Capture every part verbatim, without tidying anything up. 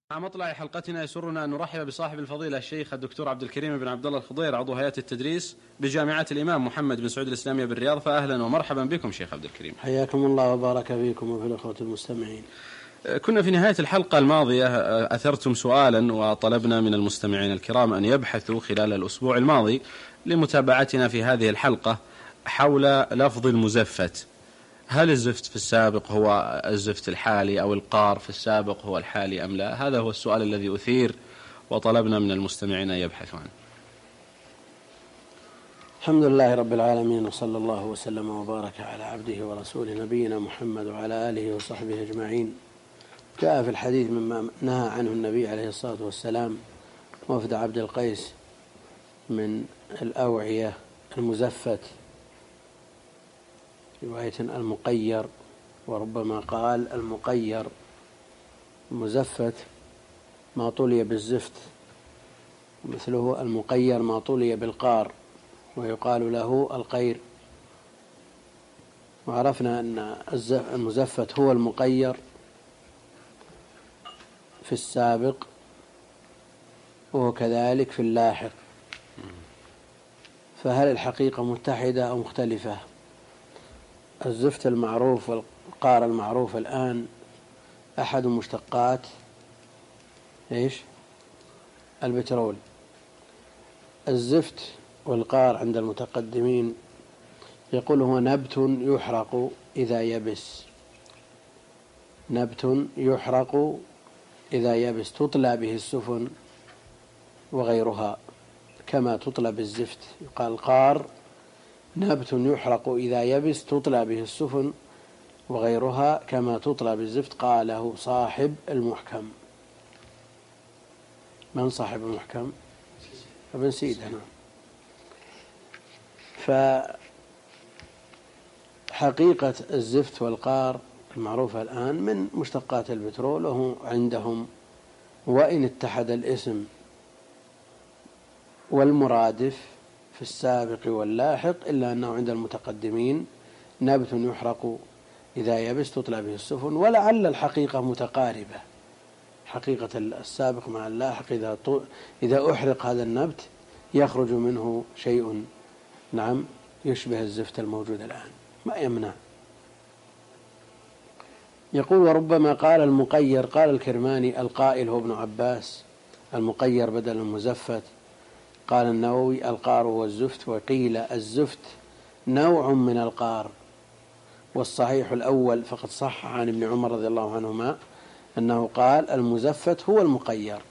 مع مطلع حلقتنا يسرنا أن نرحب بصاحب الفضيلة الشيخ الدكتور عبد الكريم بن عبد الله الخضير، عضو هيئة التدريس بجامعة الإمام محمد بن سعود الإسلامية بالرياض. فأهلا ومرحبا بكم شيخ عبد الكريم. حياكم الله وبارك فيكم وفي الأخوة المستمعين. كنا في نهاية الحلقة الماضية أثرتم سؤالا وطلبنا من المستمعين الكرام أن يبحثوا خلال الأسبوع الماضي لمتابعتنا في هذه الحلقة حول لفظ المزفت. هل الزفت في السابق هو الزفت الحالي أو القار في السابق هو الحالي أم لا؟ هذا هو السؤال الذي أثير وطلبنا من المستمعين أن يبحثوا عنه. الحمد لله رب العالمين، وصلى الله وسلم وبارك على عبده ورسوله نبينا محمد وعلى آله وصحبه أجمعين. جاء في الحديث مما نهى عنه النبي عليه الصلاة والسلام وفد عبد القيس من الأوعية المزفت، رواية المقير، وربما قال المقير. المزفت ما طلي بالزفت، مثله المقير ما طلي بالقار، ويقال له القير. وعرفنا أن المزفت هو المقير في السابق وهو كذلك في اللاحق. فهل الحقيقة متحدة أو مختلفة؟ الزفت المعروف والقار المعروف الآن أحد مشتقات إيش؟ البترول. الزفت والقار عند المتقدمين يقول هو نبت يحرق إذا يبس، نبت يحرق إذا يبس، تطلى به السفن وغيرها كما تطلى بالزفت. يقال القار نبت يحرق إذا يبس تطلى به السفن وغيرها كما تطلى بالزفت. قاله صاحب المحكم. من صاحب المحكم؟ ابن سيدنا. فحقيقة الزفت والقار المعروفة الآن من مشتقات البترول، وهو عندهم وإن اتحد الاسم والمرادف في السابق واللاحق إلا أنه عند المتقدمين نبت يحرق إذا يبس تطلى به السفن. ولعل الحقيقة متقاربة، حقيقة السابق مع اللاحق. إذا إذا أحرق هذا النبت يخرج منه شيء نعم يشبه الزفت الموجود الآن، ما يمنع. يقول وربما قال المقير. قال الكرماني القائل هو ابن عباس، المقير بدل المزفت. قال النووي القار هو الزفت، وقيل الزفت نوع من القار، والصحيح الأول. فقد صح عن ابن عمر رضي الله عنهما أنه قال المزفت هو المقير.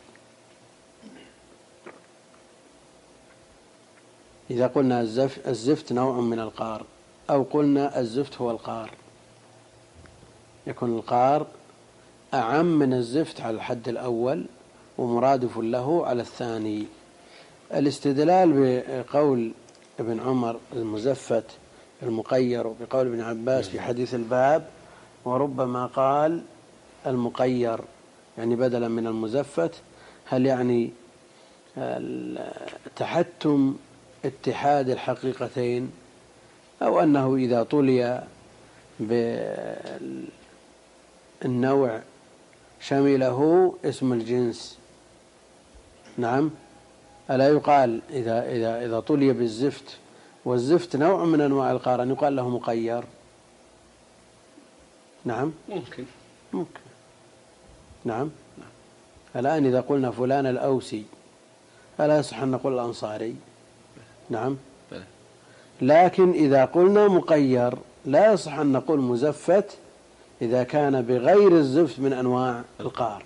إذا قلنا الزفت نوع من القار أو قلنا الزفت هو القار، يكون القار أعم من الزفت على الحد الأول ومرادف له على الثاني. الاستدلال بقول ابن عمر المزفت المقير وبقول ابن عباس في حديث الباب وربما قال المقير يعني بدلا من المزفت، هل يعني تحتم اتحاد الحقيقتين، أو أنه إذا طلي بالنوع شمله اسم الجنس؟ نعم، ألا يقال إذا, إذا, إذا طلي بالزفت والزفت نوع من أنواع القار أن يقال له مقير؟ نعم ممكن ممكن نعم. الآن إذا قلنا فلان الأوسي ألا يصح أن نقول الأنصاري؟ نعم. لكن إذا قلنا مقير لا يصح أن نقول مزفت إذا كان بغير الزفت من أنواع القار.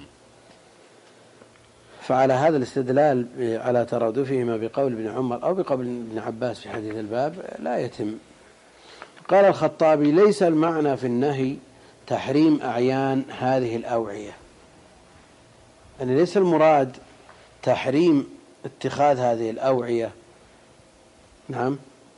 فعلى هذا الاستدلال على ترادفهما بقول ابن عمر أو بقول ابن عباس في حديث الباب لا يتم. قال الخطابي ليس المعنى في النهي تحريم أعيان هذه الأوعية، يعني ليس المراد تحريم اتخاذ هذه الأوعية. نعم،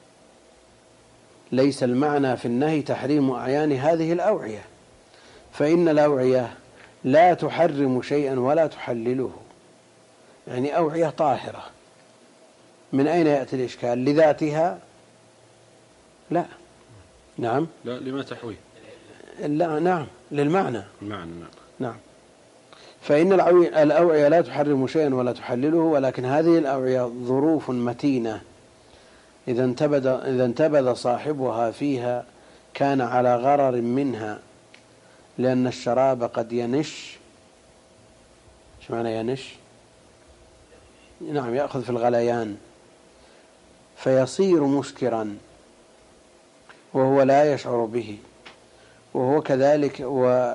ليس المعنى في النهي تحريم أعيان هذه الأوعية، فإن الأوعية لا تحرم شيئا ولا تحلله، يعني أوعية طاهرة. من أين يأتي الإشكال؟ لذاتها؟ لا. نعم، لا، لما تحويه؟ لا، نعم، للمعنى. المعنى. نعم. نعم، فإن الأوعية لا تحرم شيئا ولا تحلله، ولكن هذه الأوعية ظروف متينة إذا انتبذ, إذا انتبذ صاحبها فيها كان على غرر منها، لأن الشراب قد ينش. شو معنى ينش؟ نعم، يأخذ في الغليان فيصير مسكرا وهو لا يشعر به، وهو كذلك و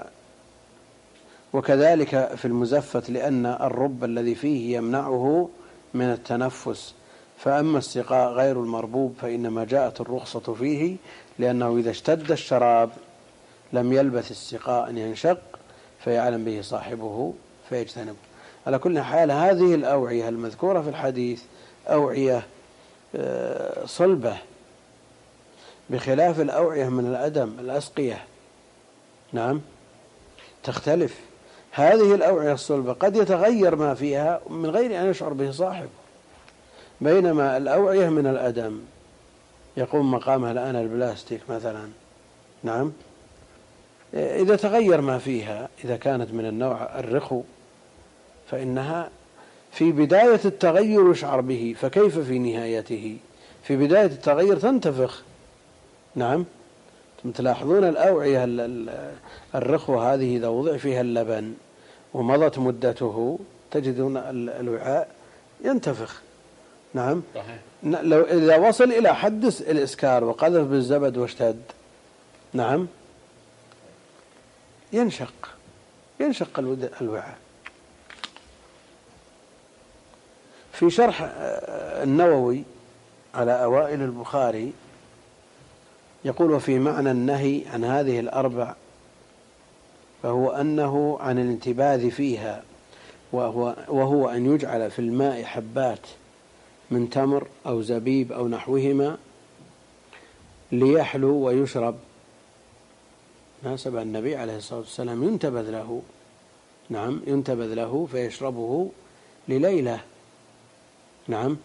وكذلك في المزفت، لأن الرب الذي فيه يمنعه من التنفس. فأما السقاء غير المربوب فإنما جاءت الرخصة فيه، لأنه إذا اشتد الشراب لم يلبث السقاء أن ينشق فيعلم به صاحبه فيجتنبه. على كل حال هذه الأوعية المذكورة في الحديث أوعية صلبة، بخلاف الأوعية من الأدم الأسقية. نعم، تختلف. هذه الأوعية الصلبة قد يتغير ما فيها من غير أن يشعر به صاحب، بينما الأوعية من الأدم يقوم مقامها الآن البلاستيك مثلا. نعم، إذا تغير ما فيها، إذا كانت من النوع الرخو فإنها في بداية التغير يشعر به، فكيف في نهايته؟ في بداية التغير تنتفخ. نعم، تلاحظون الأوعية الرخو هذه إذا وضع فيها اللبن ومضت مدته تجدون الوعاء ينتفخ. نعم، لو إذا وصل إلى حد الإسكار وقذف بالزبد واشتد، نعم، ينشق ينشق الوعاء. في شرح النووي على أوائل البخاري يقول: وفي معنى النهي عن هذه الأربع فهو أنه عن الانتباذ فيها، وهو, وهو أن يجعل في الماء حبات من تمر أو زبيب أو نحوهما ليحلو ويشرب. ناسب النبي عليه الصلاة والسلام ينتبذ له. نعم، ينتبذ له فيشربه لليلة. نعم،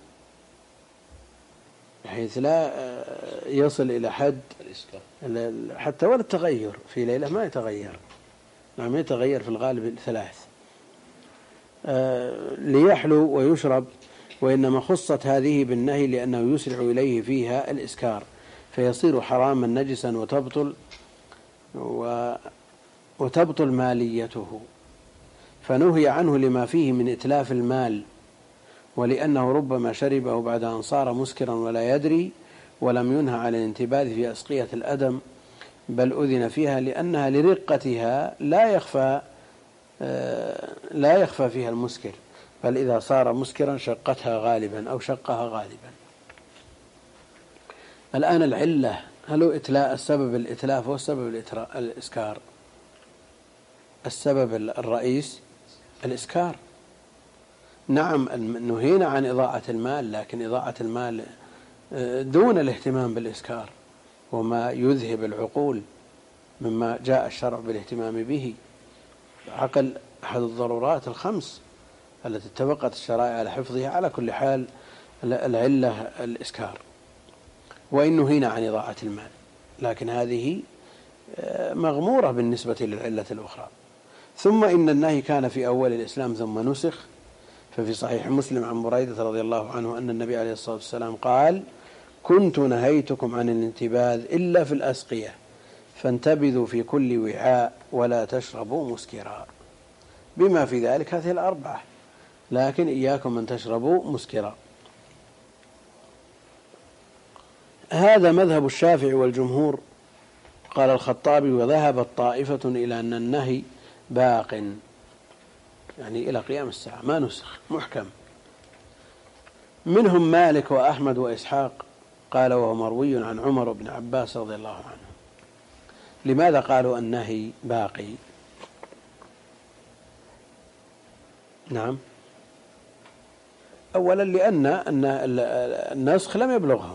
بحيث لا يصل إلى حد حتى ولا التغير في ليلة ما يتغير. نعم، يتغير في الغالب ثلاث. ليحلو ويشرب، وإنما خصت هذه بالنهي لأنه يسرع إليه فيها الإسكار فيصير حراما نجسا وتبطل وتبطل ماليته، فنهي عنه لما فيه من إتلاف المال، ولأنه ربما شربه بعد أن صار مسكرا ولا يدري، ولم ينهى عن الانتباذ في أسقية الأدم، بل أذن فيها لأنها لرقتها لا يخفى لا يخفى فيها المسكر، بل إذا صار مسكرا شقتها غالبا أو شقها غالبا. الآن العلة، هل هو إتلاء السبب الإتلاف هو السبب الإسكار؟ السبب الرئيس الإسكار. نعم، نهينا عن إضاعة المال، لكن إضاعة المال دون الاهتمام بالإسكار وما يذهب العقول مما جاء الشرع بالاهتمام به. عقل أحد الضرورات الخمس التي اتفقت الشرائع على حفظها. على كل حال العلة الإسكار، وإن نهينا عن إضاعة المال، لكن هذه مغمورة بالنسبة للعلة الأخرى. ثم إن النهي كان في أول الإسلام ثم نسخ، ففي صحيح مسلم عن بريدة رضي الله عنه أن النبي عليه الصلاة والسلام قال: كنت نهيتكم عن الانتباذ إلا في الأسقية، فانتبذوا في كل وعاء ولا تشربوا مسكرا، بما في ذلك هذه الأربعة، لكن إياكم أن تشربوا مسكرا. هذا مذهب الشافعي والجمهور. قال الخطابي: وذهبت طائفة إلى أن النهي باق، يعني إلى قيام الساعة ما نسخ محكم. منهم مالك وأحمد وإسحاق، قال وهو مروي عن عمر بن عباس رضي الله عنه. لماذا قالوا النهي باقي؟ نعم، أولا لأن النسخ لم يبلغهم.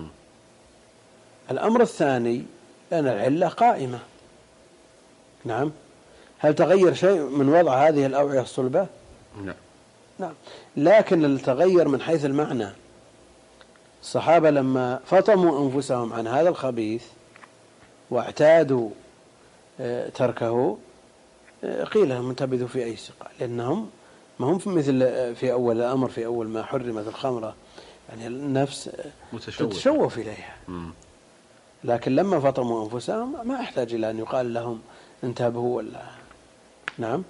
الأمر الثاني لأن العلة قائمة. نعم، هل تغير شيء من وضع هذه الأوعية الصلبة؟ لا. نعم، لكن التغير من حيث المعنى. الصحابة لما فطموا أنفسهم عن هذا الخبيث واعتادوا تركه قيل لهم انتبذوا في أي ثقة، لأنهم ما هم مثل في أول الأمر، في أول ما حرمت الخمرة يعني النفس تتشوف إليها، لكن لما فطموا أنفسهم ما أحتاج إلى أن يقال لهم انتبهوا ولا. نعم.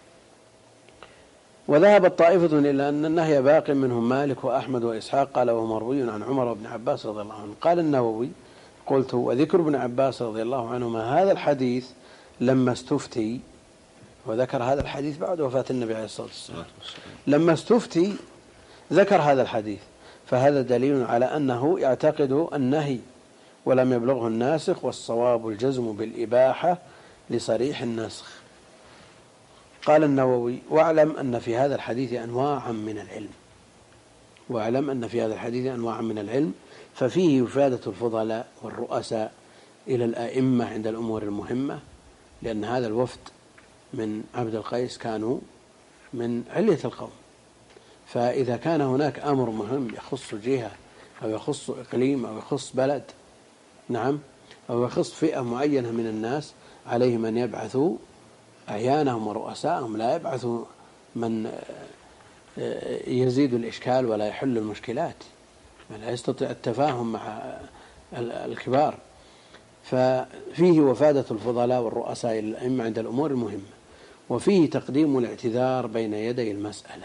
وذهبت طائفة إلى أن النهي باق منهم مالك وأحمد وإسحاق، قال وهو مروي عن عمر وابن عباس رضي الله عنه. قال النووي قلت وذكر ابن عباس رضي الله عنهما هذا الحديث لما استفتي، وذكر هذا الحديث بعد وفاة النبي عليه الصلاة والسلام، لما استفتي ذكر هذا الحديث، فهذا دليل على أنه يعتقد النهي ولم يبلغه الناسخ، والصواب الجزم بالإباحة لصريح النسخ. قال النووي واعلم أن في هذا الحديث أنواعا من العلم، واعلم أن في هذا الحديث أنواعا من العلم، ففيه إفادة الفضلاء والرؤساء إلى الأئمة عند الأمور المهمة، لأن هذا الوفد من عبد القيس كانوا من علية القوم، فإذا كان هناك أمر مهم يخص جهة أو يخص إقليم أو يخص بلد، نعم، أو يخص فئة معينة من الناس، عليهم أن يبعثوا أعيانهم ورؤساءهم، لا يبعثوا من يزيد الإشكال ولا يحل المشكلات، لا يستطيع التفاهم مع الكبار. ففيه وفادة الفضلاء والرؤساء الأئمة عند الأمور المهمة، وفيه تقديم الاعتذار بين يدي المسألة.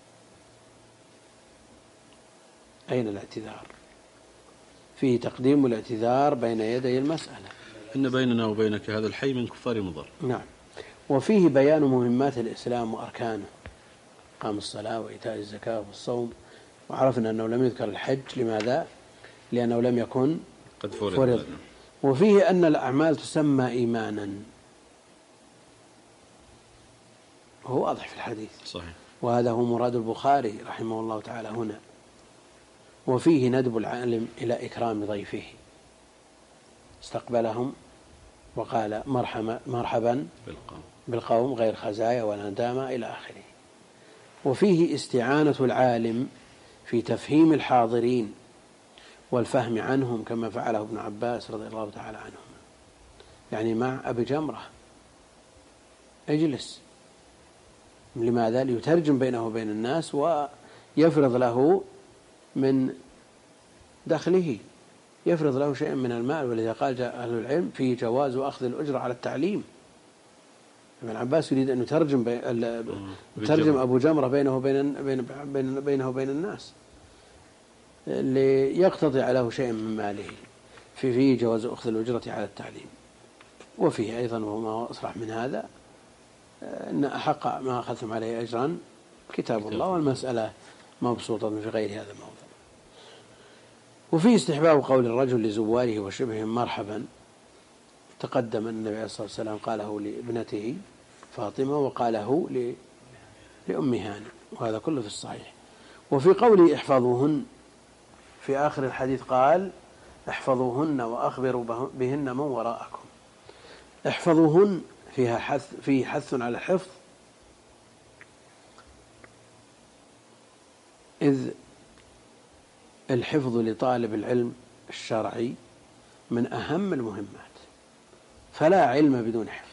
أين الاعتذار؟ فيه تقديم الاعتذار بين يدي المسألة. إن بيننا وبينك هذا الحي من كفار مضر. نعم. وفيه بيان مهمات الإسلام وأركانه، قام الصلاة وإيتاء الزكاة والصوم، وعرفنا أنه لم يذكر الحج. لماذا؟ لأنه لم يكن قد فرض. وفيه أن الأعمال تسمى إيمانا، هو واضح في الحديث صحيح، وهذا هو مراد البخاري رحمه الله تعالى هنا. وفيه ندب العالم إلى إكرام ضيفه، استقبلهم وقال مرحبا مرحبا بالقوم غير خزايا ولا ندامة إلى آخره. وفيه استعانة العالم في تفهيم الحاضرين والفهم عنهم كما فعله ابن عباس رضي الله تعالى عنهم، يعني مع أبي جمرة اجلس، لماذا؟ ليترجم بينه وبين الناس ويفرض له من دخله، يفرض له شيء من المال. ولذا قال أهل العلم فيه جواز أخذ الأجرة على التعليم. ابن عباس يريد أن يترجم, بي... يترجم أبو جمرة بينه وبين, بين... بين... بينه وبين الناس ليقتضي له شيء من ماله، في فيه جواز أخذ الأجرة على التعليم. وفيه أيضا وما أصرح من هذا أن أحق ما أخذتم عليه أجرا كتاب الله، والمسألة مبسوطة في غير هذا الموضوع. وفيه استحباب قول الرجل لزواره وشبههم مرحبا، تقدم أن النبي عليه الصلاة والسلام قاله لابنته فاطمة وقاله لأم هاني، وهذا كله في الصحيح. وفي قوله احفظوهن في آخر الحديث قال احفظوهن وأخبروا بهن من وراءكم. احفظوهن فيها حث فيه حث على الحفظ، إذ الحفظ لطالب العلم الشرعي من أهم المهمات، فلا علم بدون حفظ.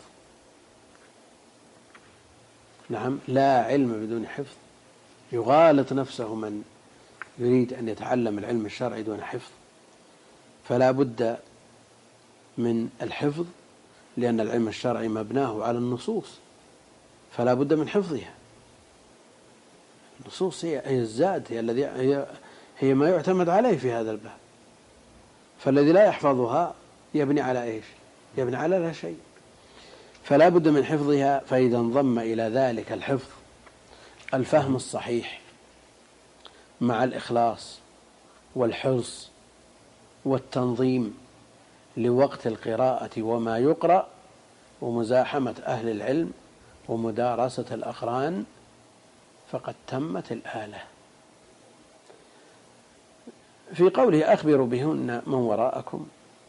نعم، لا علم بدون حفظ. يغالط نفسه من يريد أن يتعلم العلم الشرعي دون حفظ، فلا بد من الحفظ، لأن العلم الشرعي مبناه على النصوص، فلا بد من حفظها. النصوص هي الزاد، هي الذي هي هي ما يعتمد عليه في هذا الباب، فالذي لا يحفظها يبني على إيش؟ يبني على لا شيء. فلا بد من حفظها. فإذا انضم إلى ذلك الحفظ الفهم الصحيح مع الإخلاص والحرص والتنظيم لوقت القراءة وما يقرأ ومزاحمة أهل العلم ومدارسة الأقران، فقد تمت الآلة. في قوله أخبروا بهن من وراءكم،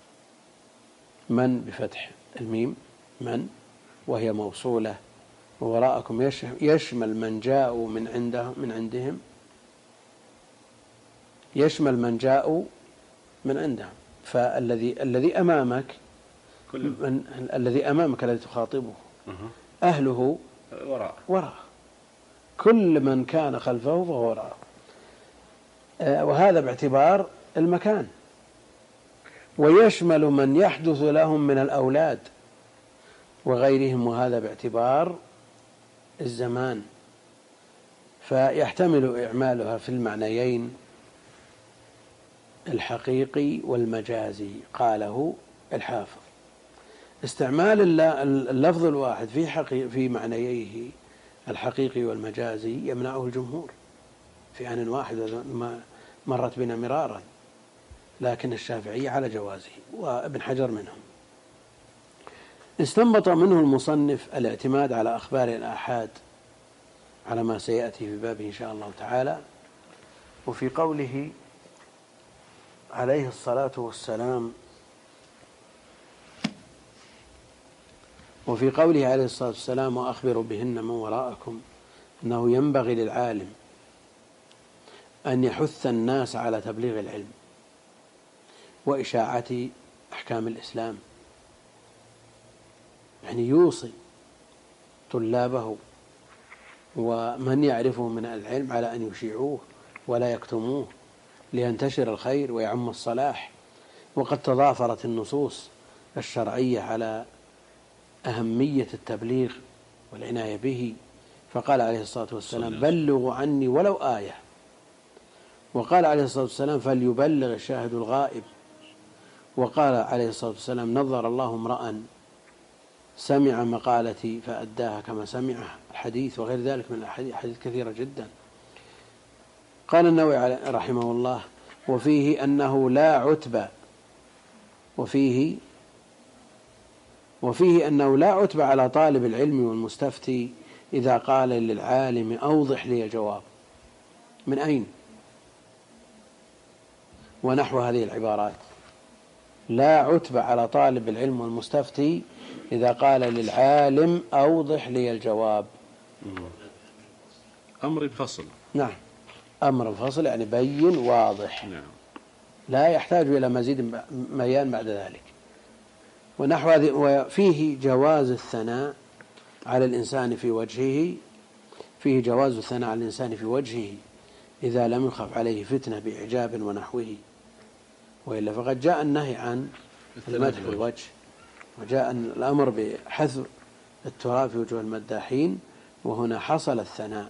من بفتح الميم من، وهي موصولة، ووراءكم يشمل من جاءوا من عندهم من عندهم يشمل من جاءوا من عندهم. فالذي الذي أمامك من الذي أمامك الذي تخاطبه أهله وراء وراء، كل من كان خلفه فهو وراء، وهذا باعتبار المكان، ويشمل من يحدث لهم من الأولاد وغيرهم، وهذا باعتبار الزمان، فيحتمل إعمالها في المعنيين الحقيقي والمجازي. قاله الحافظ: استعمال اللفظ الواحد في حقيقي في معنييه الحقيقي والمجازي يمنعه الجمهور في آن واحد، ما مرت بنا مرارا، لكن الشافعي على جوازه وابن حجر منهم. استنبط منه المصنف الاعتماد على أخبار الآحاد على ما سيأتي في بابه إن شاء الله تعالى. وفي قوله عليه الصلاة والسلام وفي قوله عليه الصلاة والسلام: وأخبروا بهن من وراءكم، أنه ينبغي للعالم أن يحث الناس على تبليغ العلم وإشاعة أحكام الإسلام، يعني يوصي طلابه ومن يعرفه من العلم على أن يشيعوه ولا يكتموه لينتشر الخير ويعم الصلاح. وقد تضافرت النصوص الشرعية على أهمية التبليغ والعناية به، فقال عليه الصلاة والسلام: بلغوا عني ولو آية. وقال عليه الصلاة والسلام: فليبلغ الشاهد الغائب. وقال عليه الصلاة والسلام: نظر الله امرأ سمع مقالتي فأداها كما سمعها، الحديث، وغير ذلك من الأحاديث كثيرة جدا. قال النووي رحمه الله: وفيه أنه لا عتب وفيه وفيه أنه لا عتب على طالب العلم والمستفتي إذا قال للعالم: أوضح لي الجواب. من أين؟ ونحو هذه العبارات: لا عتب على طالب العلم والمستفتي إذا قال للعالم: أوضح لي الجواب. أمر فصل. نعم، أمر فصل يعني بين واضح. نعم. لا يحتاج إلى مزيد بيان بعد ذلك. ونحو هذه. وفيه جواز الثناء على الإنسان في وجهه فيه جواز الثناء على الإنسان في وجهه إذا لم يخف عليه فتنة بإعجاب ونحوه، وإلا فقد جاء النهي عن المدح في الوجه، وجاء الأمر بحذر التراب في وجوه المداحين، وهنا حصل الثناء.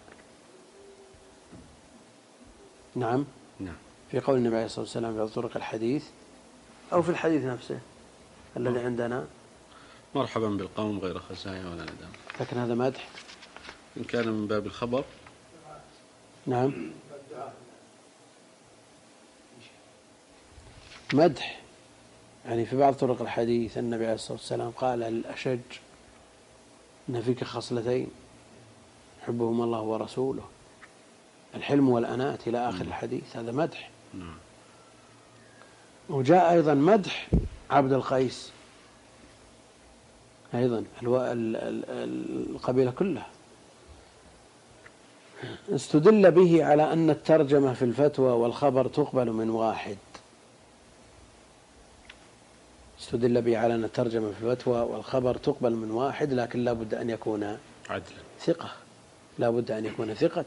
نعم. نعم. في قول النبي عليه الصلاة والسلام في طرق الحديث أو في الحديث نفسه الذي عندنا: مرحبا بالقوم غير خزايا ولا ندم. لكن هذا مدح إن كان من باب الخبر. نعم، مدح. يعني في بعض طرق الحديث النبي عليه الصلاة والسلام قال للأشج: إن فيك خصلتين يحبهما الله ورسوله، الحلم والأناة، إلى آخر الحديث. هذا مدح. وجاء أيضا مدح عبد القيس أيضا القبيلة كلها. استدل به على أن الترجمة في الفتوى والخبر تقبل من واحد. استدل به على أن الترجمة في الفتوى والخبر تقبل من واحد، لكن لا بد أن يكون عدلا، ثقة، لا بد أن يكون ثقة.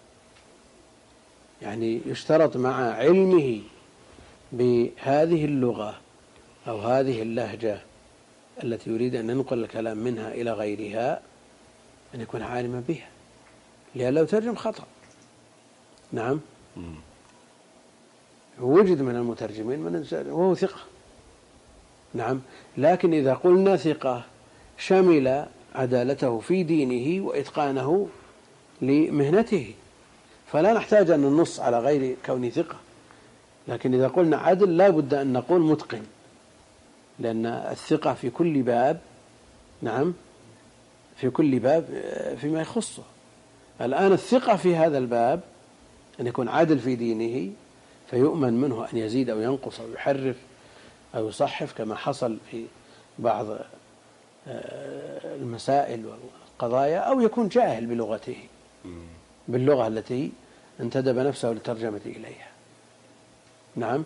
يعني يشترط مع علمه بهذه اللغة أو هذه اللهجة التي يريد أن ينقل الكلام منها إلى غيرها أن يكون عالما بها، لأن لو ترجم خطأ. نعم. وجد من المترجمين من وهو ثقة. نعم. لكن إذا قلنا ثقة شمل عدالته في دينه وإتقانه لمهنته، فلا نحتاج أن ننص على غير كون ثقة. لكن إذا قلنا عدل لا بد أن نقول متقن، لأن الثقة في كل باب، نعم، في كل باب فيما يخصه. الآن الثقة في هذا الباب أن يكون عادل في دينه، فيؤمن منه أن يزيد أو ينقص أو يحرف أو يصحف كما حصل في بعض المسائل والقضايا، أو يكون جاهل بلغته، باللغة التي انتدب نفسه للترجمة إليها. نعم.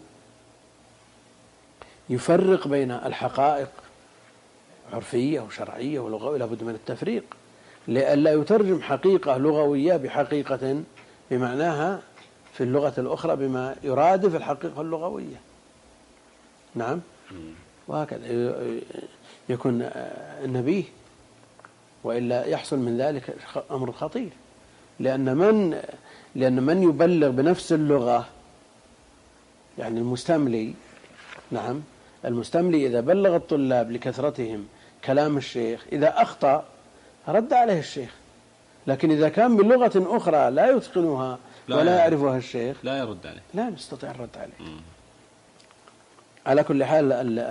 يفرق بين الحقائق عرفية وشرعية ولغوية، لا بد من التفريق. لئلا يترجم حقيقة لغوية بحقيقة بمعناها في اللغة الأخرى بما يرادف الحقيقة اللغوية. نعم. وهكذا يكون نبيه، وإلا يحصل من ذلك أمر خطير، لأن من لأن من يبلغ بنفس اللغة يعني المستملي. نعم. المستملي إذا بلغ الطلاب لكثرتهم كلام الشيخ إذا أخطأ رد عليه الشيخ، لكن إذا كان بلغة أخرى لا يتقنها لا ولا يعرفها الشيخ لا يرد عليه، لا يستطيع الرد عليه. م. على كل حال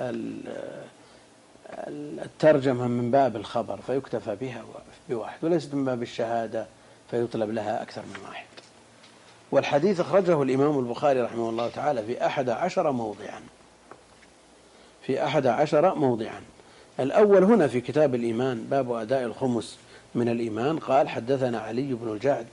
الترجمة من باب الخبر فيكتفى بها بواحد، وليست من باب الشهادة فيطلب لها أكثر من واحد. والحديث أخرجه الإمام البخاري رحمه الله تعالى في أحد عشر موضعا في أحد عشر موضعا. الأول هنا في كتاب الإيمان باب أداء الخمس من الإيمان. قال حدثنا علي بن الجعد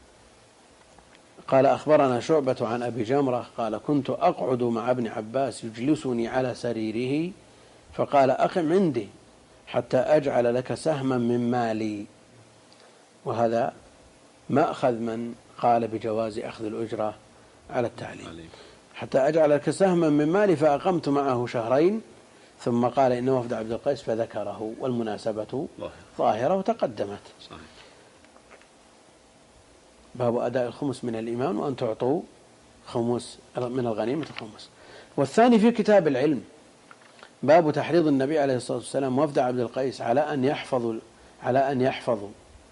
قال أخبرنا شعبة عن أبي جمرة قال كنت أقعد مع ابن عباس يجلسني على سريره فقال أقم عندي حتى أجعل لك سهما من مالي. وهذا مأخذ من قال بجواز أخذ الأجرة على التعليم. حتى أجعل لك سهما من مالي فأقمت معه شهرين ثم قال إنه وفد عبد القيس فذكره، والمناسبة ظاهرة وتقدمت. صحيح. باب أداء الخمس من الإيمان وأن تعطوا خمس من الغنيمة خمس. والثاني في كتاب العلم باب تحريض النبي عليه الصلاة والسلام وفد عبد القيس على أن يحفظوا على أن يحفظوا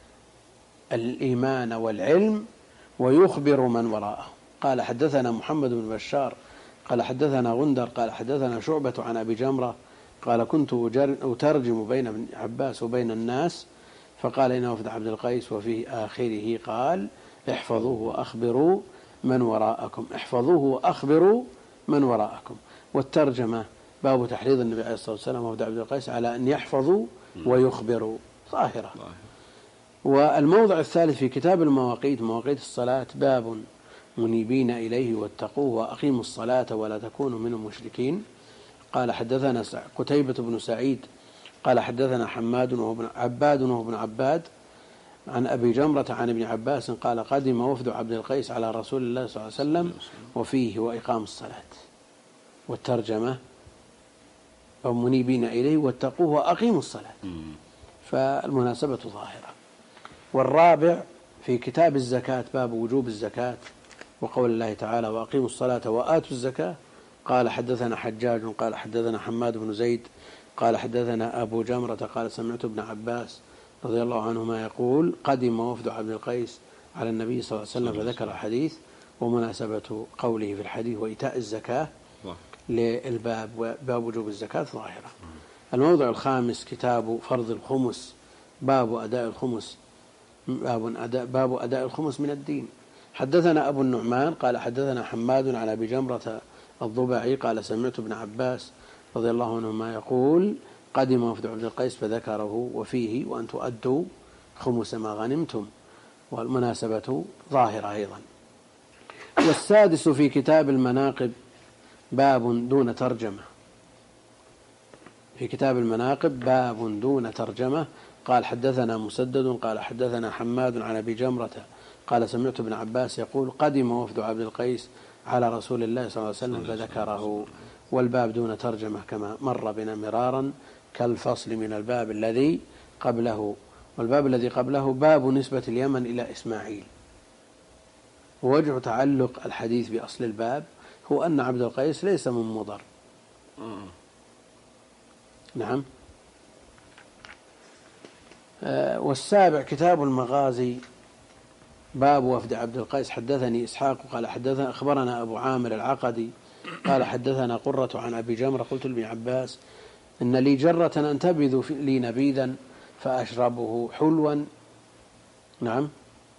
الإيمان والعلم ويخبروا من وراءه. قال حدثنا محمد بن بشار قال حدثنا غندر قال حدثنا شعبة عن أبي جمرة قال كنت أترجم بين ابن عباس وبين الناس فقال إنه وفد عبد القيس وفي آخره قال احفظوه وأخبروا من وراءكم احفظوه وأخبروا من وراءكم. والترجمة باب تحريض النبي عليه الصلاة والسلام وفد عبد القيس على أن يحفظوا ويخبروا ظاهرة. والموضع الثالث في كتاب المواقيت مواقيت الصلاة باب منيبين إليه واتقوه وأقيموا الصلاة ولا تكونوا من المشركين. قال حدثنا قتيبة بن سعيد قال حدثنا حماد وابن عباد وابن عباد عن أبي جمرة عن ابن عباس قال قدم وفد عبد القيس على رسول الله صلى الله عليه وسلم وفيه وإقام الصلاة. والترجمة منيبين إليه واتقوه وأقيموا الصلاة، فالمناسبة ظاهرة. والرابع في كتاب الزكاة باب وجوب الزكاة وقول الله تعالى وأقيموا الصلاة وآتوا الزكاة. قال حدثنا حجاج قال حدثنا حماد بن زيد قال حدثنا أبو جمرة قال سمعت ابن عباس رضي الله عنهما يقول قدم وفد عبد القيس على النبي صلى الله عليه وسلم فذكر الحديث. ومناسبة قوله في الحديث وإيتاء الزكاة للباب باب وجوب الزكاة ظاهرة. الموضع الخامس كتاب فرض الخمس باب أداء الخمس باب أداء, باب أداء الخمس من الدين. حدثنا أبو النعمان قال حدثنا حماد عن أبي جمرة الضبعي قال سمعت ابن عباس رضي الله عنهما يقول قدم وفد عبد القيس فذكره وفيه وأن تؤدوا خمس ما غنمتم. والمناسبة ظاهرة أيضا. والسادس في كتاب المناقب باب دون ترجمة في كتاب المناقب باب دون ترجمة. قال حدثنا مسدد قال حدثنا حماد عن أبي جمرة قال سمعت ابن عباس يقول قدم وفد عبد القيس على رسول الله صلى الله عليه وسلم فذكره. والباب دون ترجمة كما مر بنا مرارا كالفصل من الباب الذي قبله. والباب الذي قبله باب نسبة اليمن إلى إسماعيل. ووجه تعلق الحديث بأصل الباب هو أن عبد القيس ليس من مضر. نعم. آه والسابع كتاب المغازي باب وفد عبد القيس. حدثني إسحاق قال حدثنا أخبرنا أبو عامر العقدي قال حدثنا قرة عن أبي جمرة قلت لابن عباس إن لي جرة أنتبذ لي نبيذا فأشربه حلوا. نعم.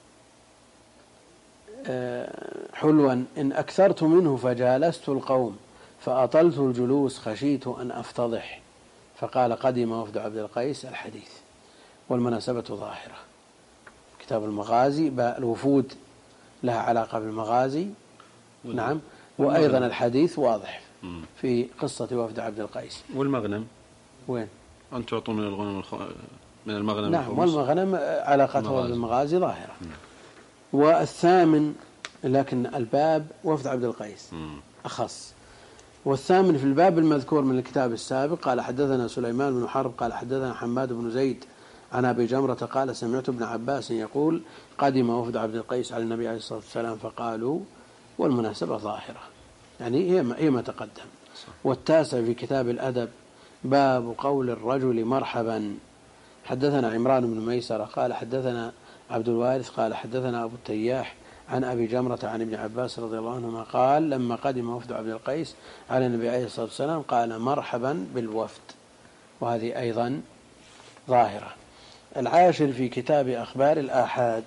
حلوا إن أكثرت منه فجالست القوم فأطلت الجلوس خشيت أن أفتضح. فقال قدم وفد عبد القيس الحديث. والمناسبة ظاهرة. كتاب المغازي الوفود لها علاقة بالمغازي. نعم. وأيضا الحديث واضح في قصة وفد عبد القيس. والمغنم وين؟ أن تعطوا من الغنم من المغنم. نعم، والمغنم علاقته بالمغازي ظاهرة. والثامن، لكن الباب وفد عبد القيس أخص. والثامن في الباب المذكور من الكتاب السابق قال حدثنا سليمان بن حرب قال حدثنا حماد بن زيد عن أبي جمرة قال سمعت ابن عباس يقول قدم وفد عبد القيس على النبي عليه الصلاة والسلام فقالوا، والمناسبة ظاهرة يعني هي ما تقدم. والتاسع في كتاب الأدب باب قول الرجل مرحبا. حدثنا عمران بن ميسرة قال حدثنا عبد الوارث قال حدثنا أبو التياح عن أبي جمرة عن ابن عباس رضي الله عنهما قال لما قدم وفد عبد القيس على النبي عليه الصلاة والسلام قال مرحبا بالوفد، وهذه أيضا ظاهرة. العاشر في كتاب أخبار الآحاد،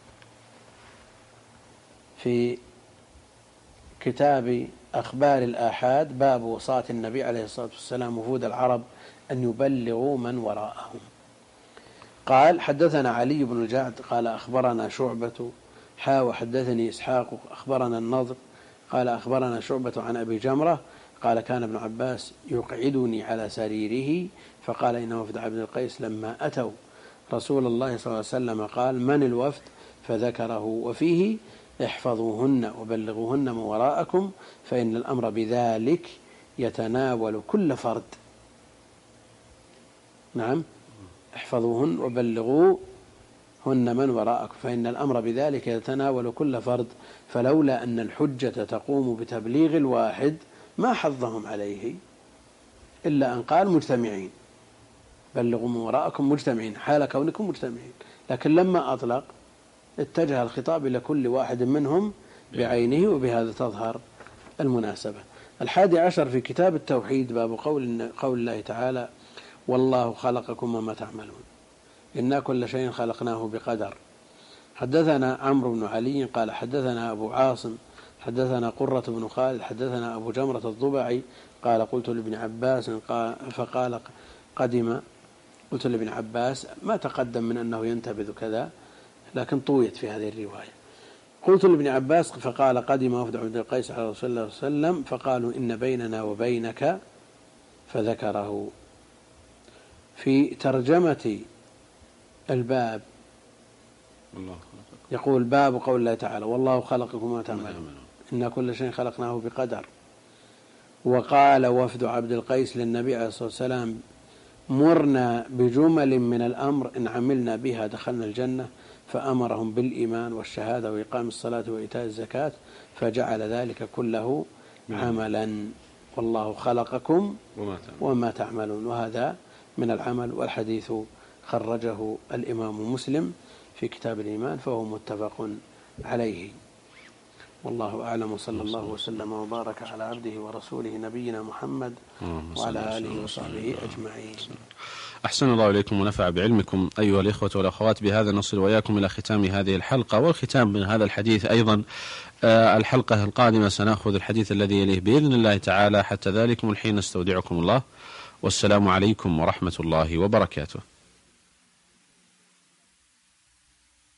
في كتاب أخبار الآحاد باب وصاة النبي عليه الصلاة والسلام وفود العرب أن يبلغوا من وراءهم. قال حدثنا علي بن الجعد قال أخبرنا شعبة حا وحدثني إسحاق أخبرنا النضر قال أخبرنا شعبة عن أبي جمرة قال كان ابن عباس يقعدني على سريره فقال إن وفد عبد القيس لما أتوا رسول الله صلى الله عليه وسلم قال من الوفد فذكره، وفيه احفظوهن وبلغوهن من وراءكم فإن الأمر بذلك يتناول كل فرد. نعم، احفظوهن وبلغوهن من وراءكم فإن الأمر بذلك يتناول كل فرد، فلولا أن الحجة تقوم بتبليغ الواحد ما حظهم عليه إلا أن قال مجتمعين، بلغوا من وراءكم مجتمعين حال كونكم مجتمعين، لكن لما أطلق اتجه الخطاب إلى كل واحد منهم بعينه، وبهذا تظهر المناسبة. الحادي عشر في كتاب التوحيد باب قول, قول الله تعالى والله خلقكم وما تعملون إنا كل شيء خلقناه بقدر. حدثنا عمرو بن علي قال حدثنا أبو عاصم حدثنا قرة بن خالد حدثنا أبو جمرة الضبعي قال قلت لابن عباس قال فقال قدم قلت لابن عباس ما تقدم من أنه ينتبذ كذا، لكن طويت في هذه الرواية. قلت لابن عباس فقال قدم وفد عبد القيس على رسول الله صلى الله عليه وسلم فقالوا إن بيننا وبينك فذكره. في ترجمة الباب يقول باب قول الله تعالى والله خلقكم وما تعملون إن كل شيء خلقناه بقدر. وقال وفد عبد القيس للنبي عليه الصلاة والسلام مرنا بجمل من الأمر إن عملنا بها دخلنا الجنة، فأمرهم بالإيمان والشهادة وإقام الصلاة وإيتاء الزكاة فجعل ذلك كله عملا والله خلقكم وما تعملون، وهذا من العمل. والحديث خرجه الإمام مسلم في كتاب الإيمان فهو متفق عليه. والله أعلم، وصلى الله وسلم وبارك على عبده ورسوله نبينا محمد وعلى آله وصحبه أجمعين. أحسن الله إليكم ونفع بعلمكم أيها الإخوة والأخوات. بهذا نصل وإياكم إلى ختام هذه الحلقة، والختام من هذا الحديث أيضا. آه الحلقة القادمة سنأخذ الحديث الذي يليه بإذن الله تعالى. حتى ذلكم الحين نستودعكم الله، والسلام عليكم ورحمة الله وبركاته.